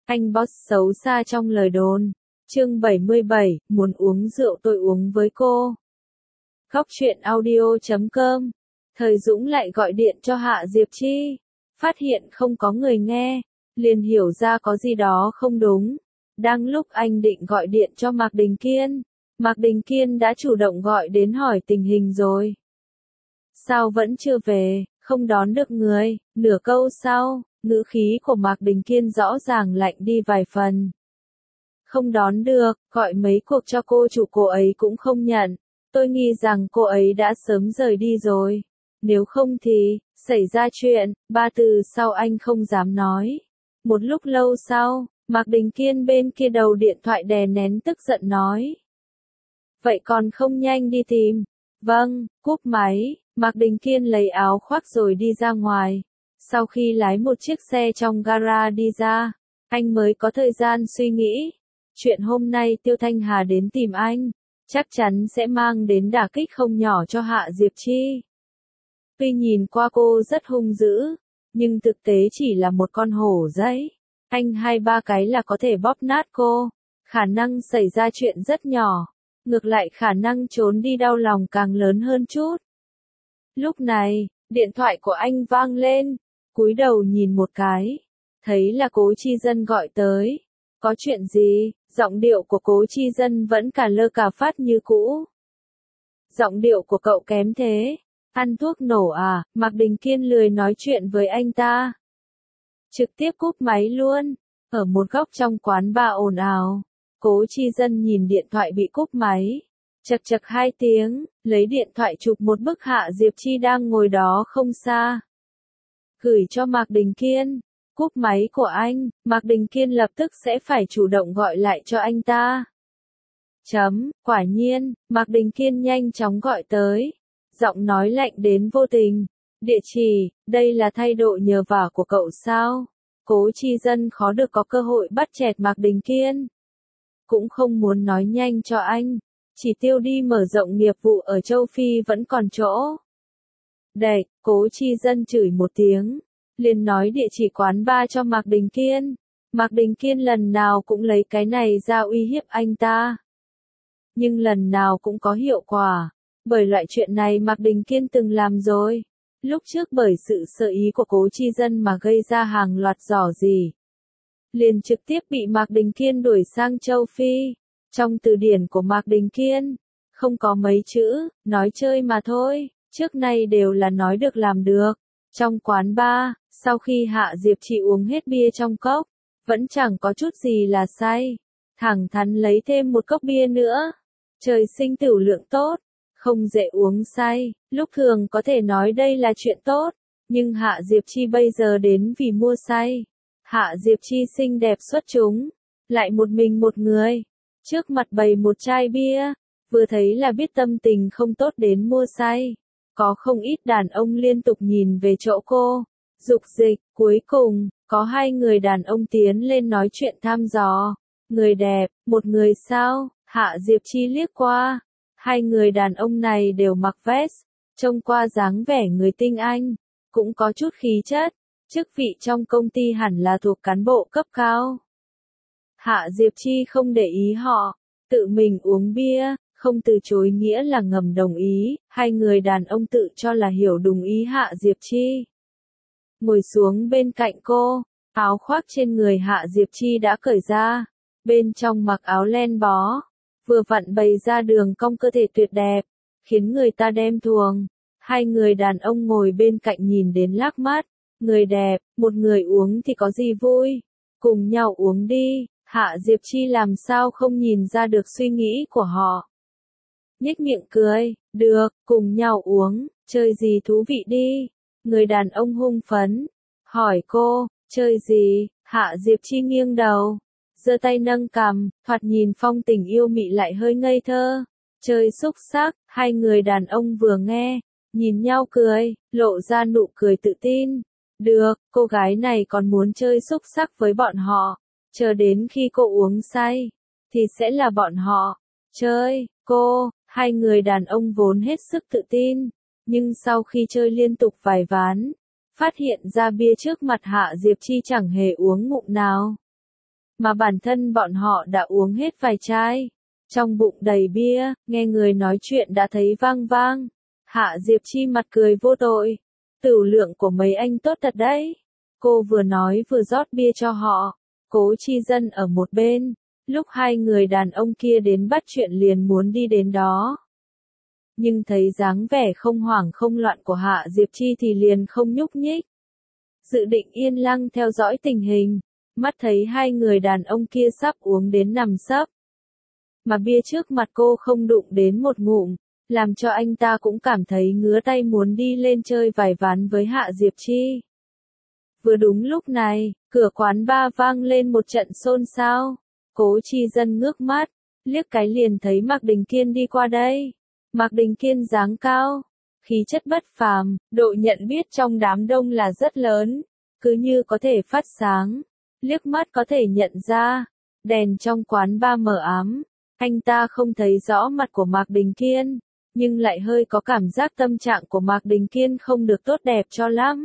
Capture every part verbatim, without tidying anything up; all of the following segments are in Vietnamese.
Anh boss xấu xa trong lời đồn. Chương bảy mươi bảy, muốn uống rượu tôi uống với cô. Góc truyện audio chấm com. Thời Dũng lại gọi điện cho Hạ Diệp Chi. Phát hiện không có người nghe, liền hiểu ra có gì đó không đúng. Đang lúc anh định gọi điện cho Mạc Đình Kiên, Mạc Đình Kiên đã chủ động gọi đến hỏi tình hình rồi. Sao vẫn chưa về, không đón được người, nửa câu sau, ngữ khí của Mạc Đình Kiên rõ ràng lạnh đi vài phần. Không đón được, gọi mấy cuộc cho cô chủ cô ấy cũng không nhận. Tôi nghi rằng cô ấy đã sớm rời đi rồi. Nếu không thì, xảy ra chuyện, ba từ sau anh không dám nói. Một lúc lâu sau, Mạc Đình Kiên bên kia đầu điện thoại đè nén tức giận nói. Vậy còn không nhanh đi tìm. Vâng, cúp máy, Mạc Đình Kiên lấy áo khoác rồi đi ra ngoài. Sau khi lái một chiếc xe trong gara đi ra, anh mới có thời gian suy nghĩ. Chuyện hôm nay Tiêu Thanh Hà đến tìm anh, chắc chắn sẽ mang đến đả kích không nhỏ cho Hạ Diệp Chi. Tuy nhìn qua cô rất hung dữ, nhưng thực tế chỉ là một con hổ giấy. Anh hai ba cái là có thể bóp nát cô. Khả năng xảy ra chuyện rất nhỏ. Ngược lại khả năng trốn đi đau lòng càng lớn hơn chút. Lúc này, điện thoại của anh vang lên. Cúi đầu nhìn một cái. Thấy là Cố Chi Dân gọi tới. Có chuyện gì? Giọng điệu của Cố Chi Dân vẫn cả lơ cả phát như cũ. Giọng điệu của cậu kém thế. Ăn thuốc nổ à? Mạc Đình Kiên lười nói chuyện với anh ta. Trực tiếp cúp máy luôn. Ở một góc trong quán bar ồn ào. Cố Chi Dân nhìn điện thoại bị cúp máy. Chật chật hai tiếng, lấy điện thoại chụp một bức Hạ Diệp Chi đang ngồi đó không xa. Gửi cho Mạc Đình Kiên. Cúp máy của anh, Mạc Đình Kiên lập tức sẽ phải chủ động gọi lại cho anh ta. Chấm, quả nhiên, Mạc Đình Kiên nhanh chóng gọi tới. Giọng nói lạnh đến vô tình. Địa chỉ, đây là thay độ nhờ vả của cậu sao? Cố Chi Dân khó được có cơ hội bắt chẹt Mạc Đình Kiên. Cũng không muốn nói nhanh cho anh. Chỉ tiêu đi mở rộng nghiệp vụ ở châu Phi vẫn còn chỗ. Đệt, Cố Chi Dân chửi một tiếng. Liền nói địa chỉ quán bar cho Mạc Đình Kiên. Mạc Đình Kiên lần nào cũng lấy cái này ra uy hiếp anh ta. Nhưng lần nào cũng có hiệu quả. Bởi loại chuyện này Mạc Đình Kiên từng làm rồi. Lúc trước bởi sự sợ ý của Cố Chi Dân mà gây ra hàng loạt rò rỉ. Liền trực tiếp bị Mạc Đình Kiên đuổi sang châu Phi. Trong từ điển của Mạc Đình Kiên, không có mấy chữ, nói chơi mà thôi, trước nay đều là nói được làm được. Trong quán bar, sau khi Hạ Diệp Chi uống hết bia trong cốc, vẫn chẳng có chút gì là say. Thẳng thắn lấy thêm một cốc bia nữa. Trời sinh tửu lượng tốt, không dễ uống say, lúc thường có thể nói đây là chuyện tốt. Nhưng Hạ Diệp Chi bây giờ đến vì mua say. Hạ Diệp Chi xinh đẹp xuất chúng, lại một mình một người. Trước mặt bày một chai bia, vừa thấy là biết tâm tình không tốt đến mua say. Có không ít đàn ông liên tục nhìn về chỗ cô, dục dịch, cuối cùng, có hai người đàn ông tiến lên nói chuyện thăm dò. Người đẹp, một người sao? Hạ Diệp Chi liếc qua. Hai người đàn ông này đều mặc vest, trông qua dáng vẻ người tinh anh, cũng có chút khí chất, chức vị trong công ty hẳn là thuộc cán bộ cấp cao. Hạ Diệp Chi không để ý họ, tự mình uống bia, không từ chối nghĩa là ngầm đồng ý, hai người đàn ông tự cho là hiểu đúng ý Hạ Diệp Chi. Ngồi xuống bên cạnh cô, áo khoác trên người Hạ Diệp Chi đã cởi ra, bên trong mặc áo len bó, vừa vặn bày ra đường cong cơ thể tuyệt đẹp, khiến người ta đem thuồng. Hai người đàn ông ngồi bên cạnh nhìn đến lác mắt, người đẹp, một người uống thì có gì vui, cùng nhau uống đi. Hạ Diệp Chi làm sao không nhìn ra được suy nghĩ của họ. Nhếch miệng cười, được, cùng nhau uống, chơi gì thú vị đi. Người đàn ông hung phấn, hỏi cô, chơi gì? Hạ Diệp Chi nghiêng đầu, giơ tay nâng cằm, thoạt nhìn phong tình yêu mị lại hơi ngây thơ. Chơi xúc xắc, hai người đàn ông vừa nghe, nhìn nhau cười, lộ ra nụ cười tự tin. Được, cô gái này còn muốn chơi xúc xắc với bọn họ. Chờ đến khi cô uống say, thì sẽ là bọn họ. Chơi, cô, hai người đàn ông vốn hết sức tự tin. Nhưng sau khi chơi liên tục vài ván, phát hiện ra bia trước mặt Hạ Diệp Chi chẳng hề uống ngụm nào. mà bản thân bọn họ đã uống hết vài chai. Trong bụng đầy bia, nghe người nói chuyện đã thấy vang vang. Hạ Diệp Chi mặt cười vô tội. Tửu lượng của mấy anh tốt thật đấy. Cô vừa nói vừa rót bia cho họ. Cố Chi Dân ở một bên. Lúc hai người đàn ông kia đến bắt chuyện liền muốn đi đến đó. Nhưng thấy dáng vẻ không hoảng không loạn của Hạ Diệp Chi thì liền không nhúc nhích. Dự định yên lặng theo dõi tình hình. Mắt thấy hai người đàn ông kia sắp uống đến nằm sấp. Mà bia trước mặt cô không đụng đến một ngụm, làm cho anh ta cũng cảm thấy ngứa tay muốn đi lên chơi vài ván với Hạ Diệp Chi. Vừa đúng lúc này, cửa quán bar vang lên một trận xôn xao. Cố Chi Dân ngước mắt, liếc cái liền thấy Mạc Đình Kiên đi qua đây. Mạc Đình Kiên dáng cao, khí chất bất phàm, độ nhận biết trong đám đông là rất lớn, cứ như có thể phát sáng, liếc mắt có thể nhận ra. Đèn trong quán bar mờ ám, anh ta không thấy rõ mặt của Mạc Đình Kiên, nhưng lại hơi có cảm giác tâm trạng của Mạc Đình Kiên không được tốt đẹp cho lắm.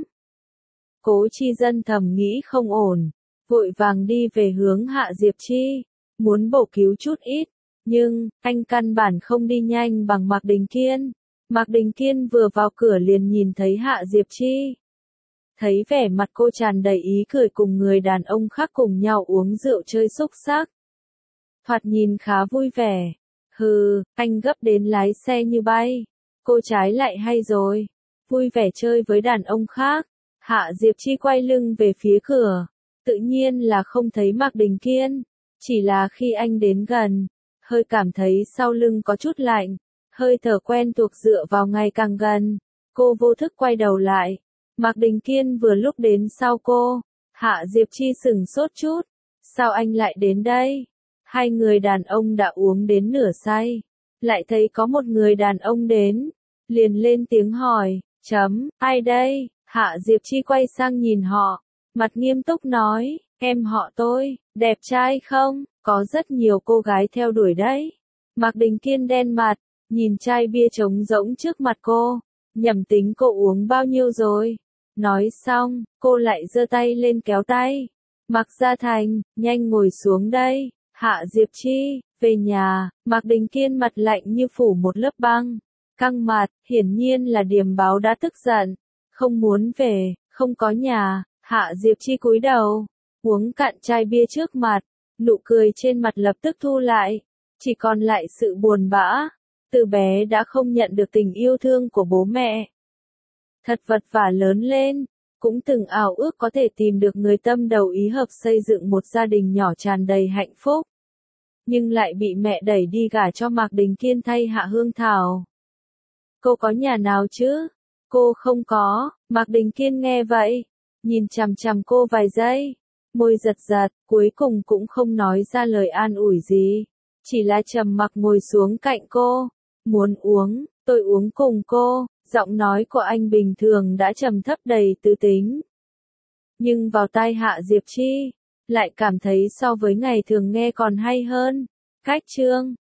Cố Chi Dân thầm nghĩ không ổn, vội vàng đi về hướng Hạ Diệp Chi, muốn bổ cứu chút ít, nhưng, anh căn bản không đi nhanh bằng Mạc Đình Kiên. Mạc Đình Kiên vừa vào cửa liền nhìn thấy Hạ Diệp Chi. Thấy vẻ mặt cô tràn đầy ý cười cùng người đàn ông khác cùng nhau uống rượu chơi xúc xắc. Thoạt nhìn khá vui vẻ. Hừ, anh gấp đến lái xe như bay. Cô trái lại hay rồi. Vui vẻ chơi với đàn ông khác. Hạ Diệp Chi quay lưng về phía cửa. Tự nhiên là không thấy Mạc Đình Kiên. Chỉ là khi anh đến gần, hơi cảm thấy sau lưng có chút lạnh. Hơi thở quen thuộc dựa vào ngày càng gần. Cô vô thức quay đầu lại. Mạc Đình Kiên vừa lúc đến sau cô. Hạ Diệp Chi sửng sốt chút. Sao anh lại đến đây? Hai người đàn ông đã uống đến nửa say. Lại thấy có một người đàn ông đến. Liền lên tiếng hỏi. Chấm, ai đây? Hạ Diệp Chi quay sang nhìn họ. Mặt nghiêm túc nói. Em họ tôi, đẹp trai không? Có rất nhiều cô gái theo đuổi đấy. Mạc Đình Kiên đen mặt. Nhìn chai bia trống rỗng trước mặt cô. Nhẩm tính cô uống bao nhiêu rồi? Nói xong, cô lại giơ tay lên kéo tay. Mạc Gia Thành, nhanh ngồi xuống đây. Hạ Diệp Chi, về nhà. Mạc Đình Kiên mặt lạnh như phủ một lớp băng. Căng mặt, hiển nhiên là Điềm Báo đã tức giận. Không muốn về, không có nhà. Hạ Diệp Chi cúi đầu, uống cạn chai bia trước mặt. Nụ cười trên mặt lập tức thu lại. Chỉ còn lại sự buồn bã. Từ bé đã không nhận được tình yêu thương của bố mẹ. Thật vật vả lớn lên, cũng từng ảo ước có thể tìm được người tâm đầu ý hợp xây dựng một gia đình nhỏ tràn đầy hạnh phúc. Nhưng lại bị mẹ đẩy đi gả cho Mạc Đình Kiên thay Hạ Hương Thảo. Cô có nhà nào chứ? Cô không có. Mạc Đình Kiên nghe vậy, nhìn chằm chằm cô vài giây, môi giật giật, cuối cùng cũng không nói ra lời an ủi gì, chỉ là trầm mặc ngồi xuống cạnh cô. Muốn uống, tôi uống cùng cô. Giọng nói của anh bình thường đã trầm thấp đầy tư tính. Nhưng vào tai Hạ Diệp Chi, lại cảm thấy so với ngày thường nghe còn hay hơn. Cách chương